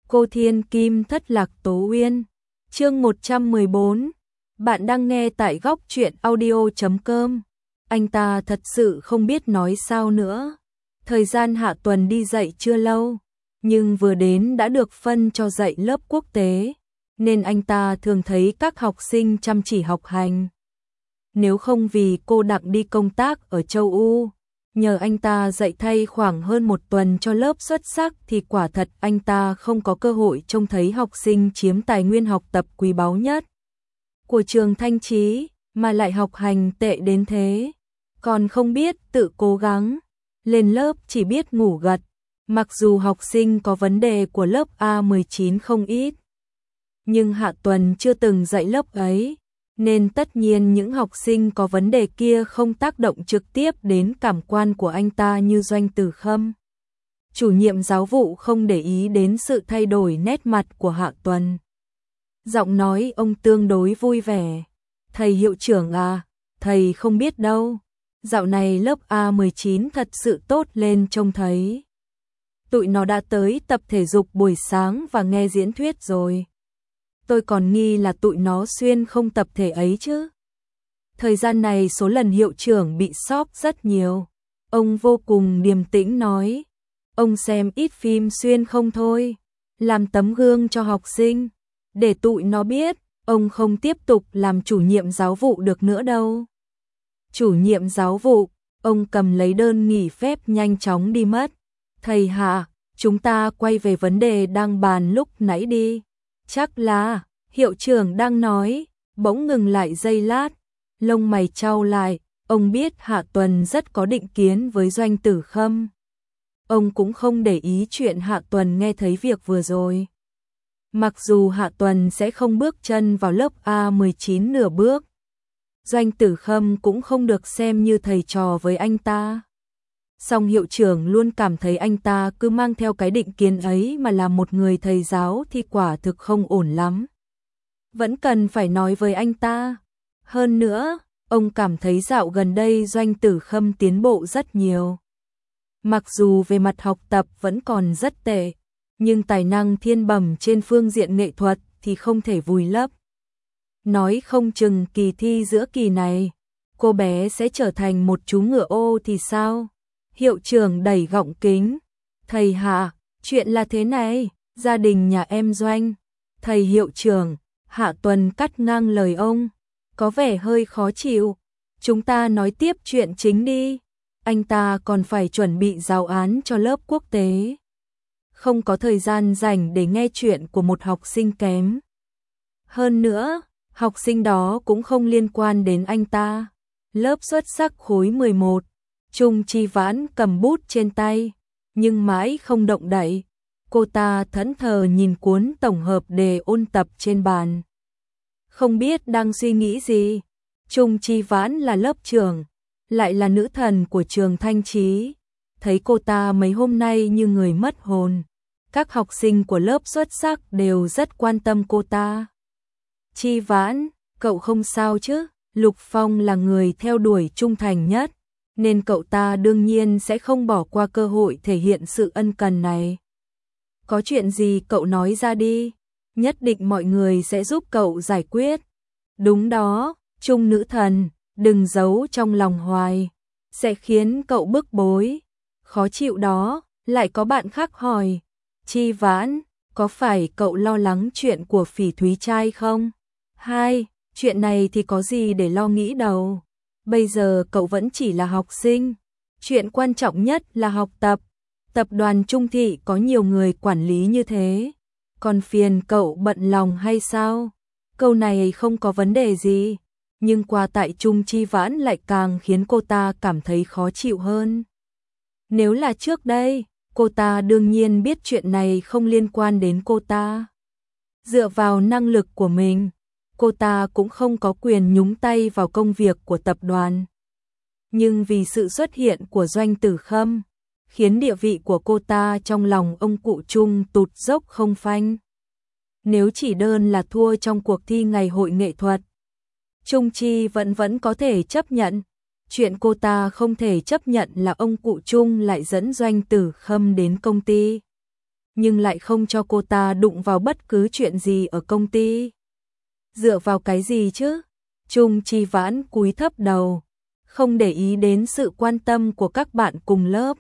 Cô Thiên Kim thất lạc Tố Uyên. Chương 114. Bạn đang nghe tại góc truyện audio.com. Anh ta thật sự không biết nói sao nữa. Thời gian hạ tuần đi dạy chưa lâu, nhưng vừa đến đã được phân cho dạy lớp quốc tế, nên anh ta thường thấy các học sinh chăm chỉ học hành. Nếu không vì cô Đặng đi công tác ở châu Âu, nhờ anh ta dạy thay khoảng hơn một tuần cho lớp xuất sắc thì quả thật anh ta không có cơ hội trông thấy học sinh chiếm tài nguyên học tập quý báu nhất của trường Thanh Chí, mà lại học hành tệ đến thế, còn không biết tự cố gắng. Lên lớp chỉ biết ngủ gật, mặc dù học sinh có vấn đề của lớp A19 không ít. Nhưng Hạ Tuần chưa từng dạy lớp ấy, nên tất nhiên những học sinh có vấn đề kia không tác động trực tiếp đến cảm quan của anh ta như Doanh Tử Khâm. Chủ nhiệm giáo vụ không để ý đến sự thay đổi nét mặt của Hạ Tuần. Giọng nói ông tương đối vui vẻ. Thầy hiệu trưởng à, thầy không biết đâu. Dạo này lớp A19 thật sự tốt lên trông thấy. Tụi nó đã tới tập thể dục buổi sáng và nghe diễn thuyết rồi. Tôi còn nghi là tụi nó xuyên không tập thể ấy chứ. Thời gian này số lần hiệu trưởng bị sốc rất nhiều. Ông vô cùng điềm tĩnh nói. Ông xem ít phim xuyên không thôi. Làm tấm gương cho học sinh. Để tụi nó biết, ông không tiếp tục làm chủ nhiệm giáo vụ được nữa đâu. Chủ nhiệm giáo vụ, ông cầm lấy đơn nghỉ phép nhanh chóng đi mất. Thầy Hạ, chúng ta quay về vấn đề đang bàn lúc nãy đi. Chắc là, hiệu trưởng đang nói, bỗng ngừng lại giây lát, lông mày chau lại, ông biết Hạ Tuần rất có định kiến với Doanh Tử Khâm. Ông cũng không để ý chuyện Hạ Tuần nghe thấy việc vừa rồi. Mặc dù Hạ Tuần sẽ không bước chân vào lớp A19 nửa bước, Doanh Tử Khâm cũng không được xem như thầy trò với anh ta. Song hiệu trưởng luôn cảm thấy anh ta cứ mang theo cái định kiến ấy mà là một người thầy giáo thì quả thực không ổn lắm. Vẫn cần phải nói với anh ta. Hơn nữa, ông cảm thấy dạo gần đây Doanh Tử Khâm tiến bộ rất nhiều. Mặc dù về mặt học tập vẫn còn rất tệ, nhưng tài năng thiên bẩm trên phương diện nghệ thuật thì không thể vùi lấp. Nói không chừng kỳ thi giữa kỳ này, cô bé sẽ trở thành một chú ngựa ô thì sao? Hiệu trưởng đẩy gọng kính. Thầy Hạ, chuyện là thế này, gia đình nhà em Doanh. Thầy hiệu trưởng, Hạ Tuần cắt ngang lời ông, có vẻ hơi khó chịu. Chúng ta nói tiếp chuyện chính đi. Anh ta còn phải chuẩn bị giáo án cho lớp quốc tế. Không có thời gian rảnh để nghe chuyện của một học sinh kém. Hơn nữa, học sinh đó cũng không liên quan đến anh ta. Lớp xuất sắc khối 11. Trung Chi Vãn cầm bút trên tay, nhưng mãi không động đậy. Cô ta thẫn thờ nhìn cuốn tổng hợp đề ôn tập trên bàn. Không biết đang suy nghĩ gì. Trung Chi Vãn là lớp trưởng, lại là nữ thần của trường Thanh Chí. Thấy cô ta mấy hôm nay như người mất hồn. Các học sinh của lớp xuất sắc đều rất quan tâm cô ta. Chi Vãn, cậu không sao chứ? Lục Phong là người theo đuổi trung thành nhất, nên cậu ta đương nhiên sẽ không bỏ qua cơ hội thể hiện sự ân cần này. Có chuyện gì cậu nói ra đi, nhất định mọi người sẽ giúp cậu giải quyết. Đúng đó, Trung nữ thần, đừng giấu trong lòng hoài, sẽ khiến cậu bức bối. Khó chịu đó, lại có bạn khác hỏi. Chi Vãn, có phải cậu lo lắng chuyện của Phỉ Thúy Trai không? Hai, chuyện này thì có gì để lo nghĩ đâu. Bây giờ cậu vẫn chỉ là học sinh. Chuyện quan trọng nhất là học tập. Tập đoàn Trung Thị có nhiều người quản lý như thế. Còn phiền cậu bận lòng hay sao? Câu này không có vấn đề gì. Nhưng qua tại Trung Chi Vãn lại càng khiến cô ta cảm thấy khó chịu hơn. Nếu là trước đây, cô ta đương nhiên biết chuyện này không liên quan đến cô ta. Dựa vào năng lực của mình, cô ta cũng không có quyền nhúng tay vào công việc của tập đoàn. Nhưng vì sự xuất hiện của Doanh Tử Khâm, khiến địa vị của cô ta trong lòng ông cụ Trung tụt dốc không phanh. Nếu chỉ đơn là thua trong cuộc thi ngày hội nghệ thuật, Trung Chi vẫn có thể chấp nhận. Chuyện cô ta không thể chấp nhận là ông cụ Trung lại dẫn Doanh Tử Khâm đến công ty. nhưng lại không cho cô ta đụng vào bất cứ chuyện gì ở công ty. Dựa vào cái gì chứ? Chung Chi Vãn cúi thấp đầu, không để ý đến sự quan tâm của các bạn cùng lớp.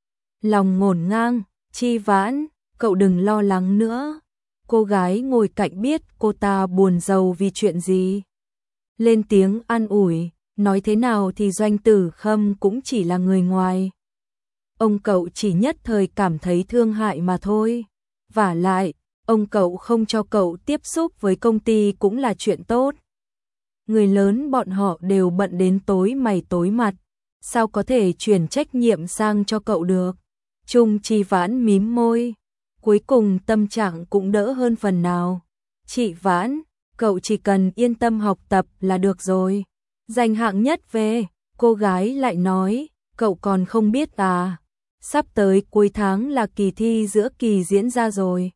Lòng ngổn ngang, Chi Vãn, cậu đừng lo lắng nữa. Cô gái ngồi cạnh biết cô ta buồn rầu vì chuyện gì. Lên tiếng an ủi, nói thế nào thì Doanh Tử Khâm cũng chỉ là người ngoài. Ông cậu chỉ nhất thời cảm thấy thương hại mà thôi. Vả lại, ông cậu không cho cậu tiếp xúc với công ty cũng là chuyện tốt. Người lớn bọn họ đều bận đến tối mày tối mặt, sao có thể chuyển trách nhiệm sang cho cậu được. Chung Chi Vãn mím môi, cuối cùng tâm trạng cũng đỡ hơn phần nào. Chị Vãn, cậu chỉ cần yên tâm học tập là được rồi. Giành hạng nhất về, cô gái lại nói, cậu còn không biết à, sắp tới cuối tháng là kỳ thi giữa kỳ diễn ra rồi.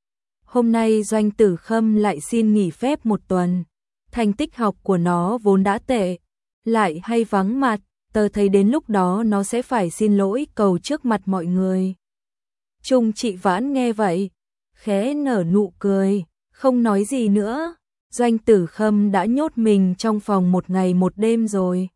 Hôm nay Doanh Tử Khâm lại xin nghỉ phép một tuần. Thành tích học của nó vốn đã tệ, lại hay vắng mặt, tớ thấy đến lúc đó nó sẽ phải xin lỗi cầu trước mặt mọi người. Chung Chị Vãn nghe vậy, khẽ nở nụ cười, không nói gì nữa. Doanh Tử Khâm đã nhốt mình trong phòng một ngày một đêm rồi.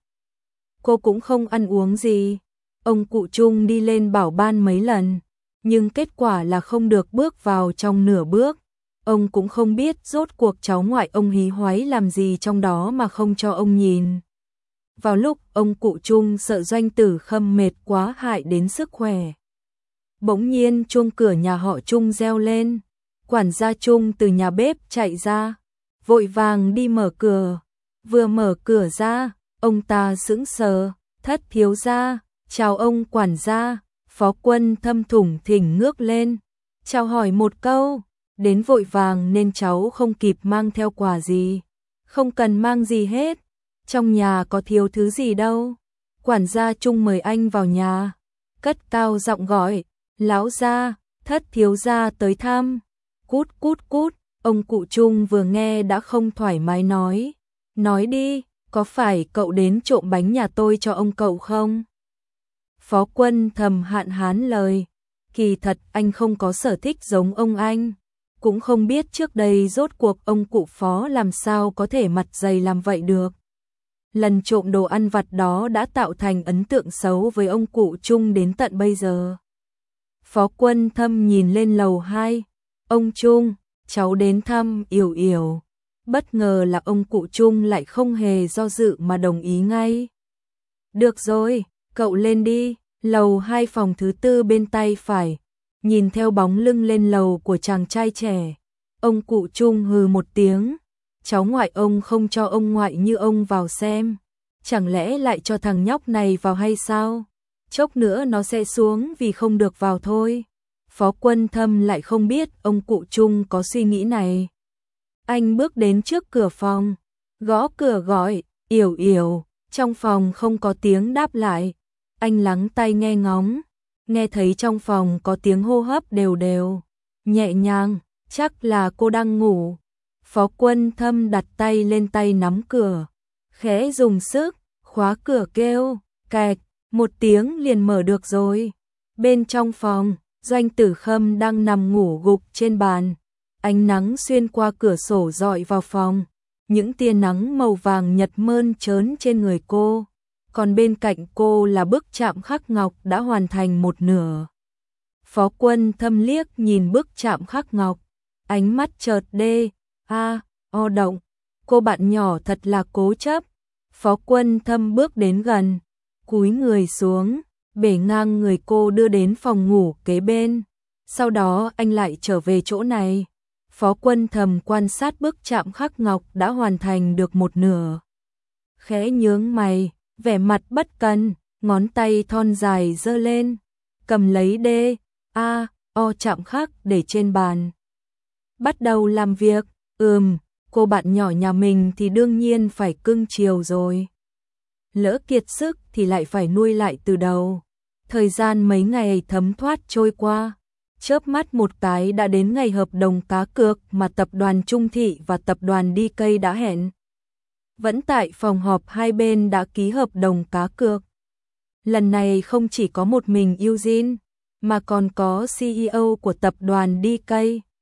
Cô cũng không ăn uống gì. Ông cụ Chung đi lên bảo ban mấy lần, nhưng kết quả là không được bước vào trong nửa bước. Ông cũng không biết rốt cuộc cháu ngoại ông hí hoáy làm gì trong đó mà không cho ông nhìn. Vào lúc ông cụ Chung sợ Doanh Tử Khâm mệt quá hại đến sức khỏe. Bỗng nhiên chuông cửa nhà họ Chung reo lên. Quản gia Chung từ nhà bếp chạy ra, vội vàng đi mở cửa. Vừa mở cửa ra, ông ta sững sờ, Thất thiếu gia, chào ông quản gia. Phó Quân Thâm thủng thỉnh ngước lên, chào hỏi một câu. Đến vội vàng nên cháu không kịp mang theo quà gì. Không cần mang gì hết, trong nhà có thiếu thứ gì đâu. Quản gia Chung mời anh vào nhà, cất cao giọng gọi, lão gia, Thất thiếu gia tới thăm. Cút cút cút, ông cụ Chung vừa nghe đã không thoải mái nói đi, có phải cậu đến trộm bánh nhà tôi cho ông cậu không? Phó Quân Thâm hạn hán lời, kỳ thật anh không có sở thích giống ông anh. Cũng không biết trước đây rốt cuộc ông cụ Phó làm sao có thể mặt dày làm vậy được. Lần trộm đồ ăn vặt đó đã tạo thành ấn tượng xấu với ông cụ Chung đến tận bây giờ. Phó Quân Thâm nhìn lên lầu 2, ông Chung, cháu đến thăm Yểu Yểu. Bất ngờ là ông cụ Chung lại không hề do dự mà đồng ý ngay. Được rồi, cậu lên đi, lầu 2 phòng thứ 4 bên tay phải. Nhìn theo bóng lưng lên lầu của chàng trai trẻ, ông cụ Chung hừ một tiếng, cháu ngoại ông không cho ông ngoại như ông vào xem, chẳng lẽ lại cho thằng nhóc này vào hay sao? Chốc nữa nó sẽ xuống vì không được vào thôi. Phó Quân Thâm lại không biết ông cụ Chung có suy nghĩ này. Anh bước đến trước cửa phòng, gõ cửa gọi, Yểu Yểu, trong phòng không có tiếng đáp lại. Anh lắng tai nghe ngóng, nghe thấy trong phòng có tiếng hô hấp đều đều, nhẹ nhàng, chắc là cô đang ngủ. Phó Quân Thâm đặt tay lên tay nắm cửa, khẽ dùng sức, khóa cửa kêu, cạch, một tiếng liền mở được rồi. Bên trong phòng, Doanh Tử Khâm đang nằm ngủ gục trên bàn, ánh nắng xuyên qua cửa sổ rọi vào phòng, những tia nắng màu vàng nhật mơn trớn trên người cô. Còn bên cạnh cô là bức chạm khắc ngọc đã hoàn thành một nửa. Phó Quân Thâm liếc nhìn bức chạm khắc ngọc, ánh mắt chợt động. Cô bạn nhỏ thật là cố chấp. Phó Quân Thâm bước đến gần, cúi người xuống, bể ngang người cô đưa đến phòng ngủ kế bên. Sau đó anh lại trở về chỗ này. Phó Quân Thâm quan sát bức chạm khắc ngọc đã hoàn thành được một nửa. Khẽ nhướng mày, vẻ mặt bất cần, ngón tay thon dài giơ lên, cầm lấy chạm khắc để trên bàn. Bắt đầu làm việc, cô bạn nhỏ nhà mình thì đương nhiên phải cưng chiều rồi. Lỡ kiệt sức thì lại phải nuôi lại từ đầu. Thời gian mấy ngày thấm thoát trôi qua, chớp mắt một cái đã đến ngày hợp đồng cá cược mà tập đoàn Trung Thị và tập đoàn DK đã hẹn. Vẫn tại phòng họp hai bên đã ký hợp đồng cá cược. Lần này không chỉ có một mình Eugene, mà còn có CEO của tập đoàn DK.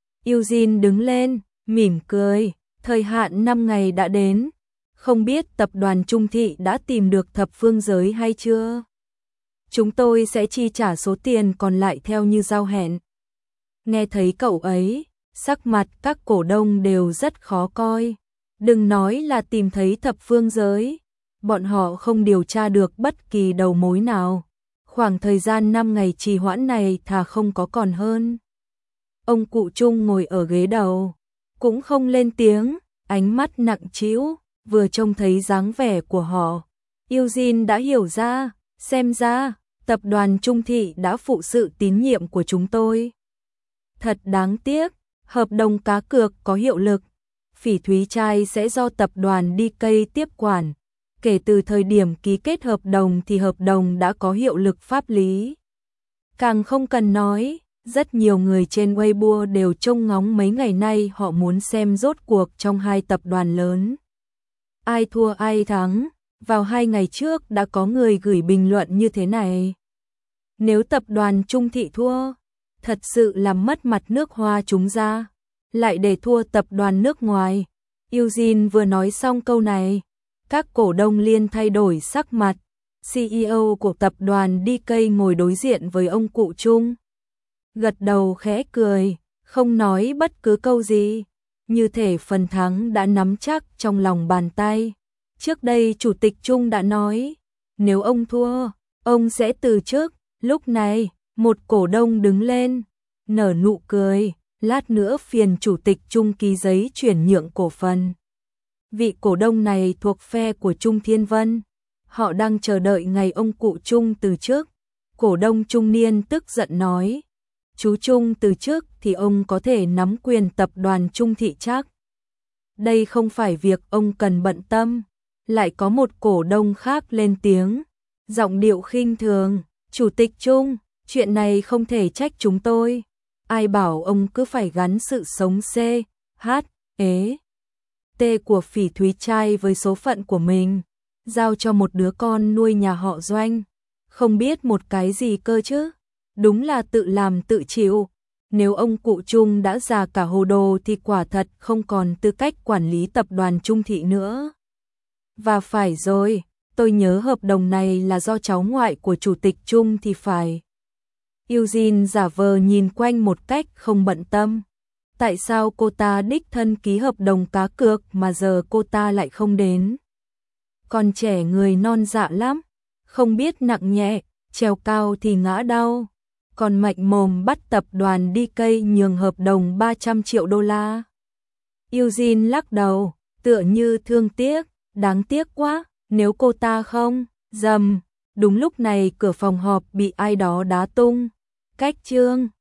Eugene đứng lên, mỉm cười, thời hạn 5 ngày đã đến, không biết tập đoàn Trung Thị đã tìm được thập phương giới hay chưa? Chúng tôi sẽ chi trả số tiền còn lại theo như giao hẹn. Nghe thấy cậu ấy, sắc mặt các cổ đông đều rất khó coi. Đừng nói là tìm thấy thập phương giới, bọn họ không điều tra được bất kỳ đầu mối nào. Khoảng thời gian 5 ngày trì hoãn này thà không có còn hơn. Ông cụ Trung ngồi ở ghế đầu, cũng không lên tiếng, ánh mắt nặng trĩu, vừa trông thấy dáng vẻ của họ. Eugene đã hiểu ra, xem ra, tập đoàn Trung Thị đã phụ sự tín nhiệm của chúng tôi. Thật đáng tiếc, hợp đồng cá cược có hiệu lực. Phỉ thúy trai sẽ do tập đoàn DK tiếp quản. Kể từ thời điểm ký kết hợp đồng thì hợp đồng đã có hiệu lực pháp lý. Càng không cần nói, rất nhiều người trên Weibo đều trông ngóng mấy ngày nay họ muốn xem rốt cuộc trong hai tập đoàn lớn. Ai thua ai thắng, vào 2 ngày trước đã có người gửi bình luận như thế này. Nếu tập đoàn Trung Thị thua, thật sự làm mất mặt nước Hoa chúng ra, lại để thua tập đoàn nước ngoài. Eugene vừa nói xong câu này, các cổ đông liên thay đổi sắc mặt. CEO của tập đoàn DK ngồi đối diện với ông cụ Trung. Gật đầu khẽ cười, không nói bất cứ câu gì, như thể phần thắng đã nắm chắc trong lòng bàn tay. Trước đây Chủ tịch Trung đã nói, nếu ông thua, ông sẽ từ chức. Lúc này, một cổ đông đứng lên, nở nụ cười, lát nữa phiền Chủ tịch Trung ký giấy chuyển nhượng cổ phần. Vị cổ đông này thuộc phe của Trung Thiên Vân, họ đang chờ đợi ngày ông cụ Trung từ chức. Cổ đông trung niên tức giận nói, chú Trung từ chức thì ông có thể nắm quyền tập đoàn Trung Thị chắc. Đây không phải việc ông cần bận tâm. Lại có một cổ đông khác lên tiếng, giọng điệu khinh thường, Chủ tịch Trung, chuyện này không thể trách chúng tôi. Ai bảo ông cứ phải gắn sự sống C, H, E, T của phỉ thúy trai với số phận của mình, giao cho một đứa con nuôi nhà họ Doanh. Không biết một cái gì cơ chứ, đúng là tự làm tự chịu. Nếu ông cụ Trung đã già cả hồ đồ thì quả thật không còn tư cách quản lý tập đoàn Trung Thị nữa. Và phải rồi, tôi nhớ hợp đồng này là do cháu ngoại của Chủ tịch Trung thì phải. Eugene giả vờ nhìn quanh một cách không bận tâm. Tại sao cô ta đích thân ký hợp đồng cá cược mà giờ cô ta lại không đến? Còn trẻ người non dạ lắm, không biết nặng nhẹ, trèo cao thì ngã đau. Còn mạnh mồm bắt tập đoàn DK nhường hợp đồng 300 triệu đô la. Eugene lắc đầu, tựa như thương tiếc, đáng tiếc quá, nếu cô ta không, dầm. Đúng lúc này cửa phòng họp bị ai đó đá tung. Cách chương